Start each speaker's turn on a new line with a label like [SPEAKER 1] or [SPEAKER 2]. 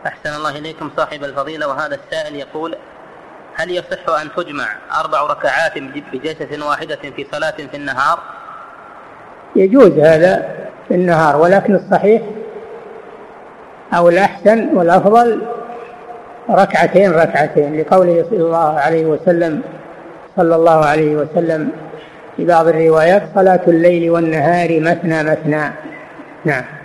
[SPEAKER 1] أحسن الله إليكم صاحب الفضيلة. وهذا السائل يقول: هل يصح أن تجمع 4 ركعات بجلسة واحدة في صلاة في النهار؟
[SPEAKER 2] يجوز هذا في النهار، ولكن الصحيح أو الأحسن والأفضل ركعتين لقوله صلى الله عليه وسلم في بعض الروايات: صلاة الليل والنهار مثنى مثنى. نعم.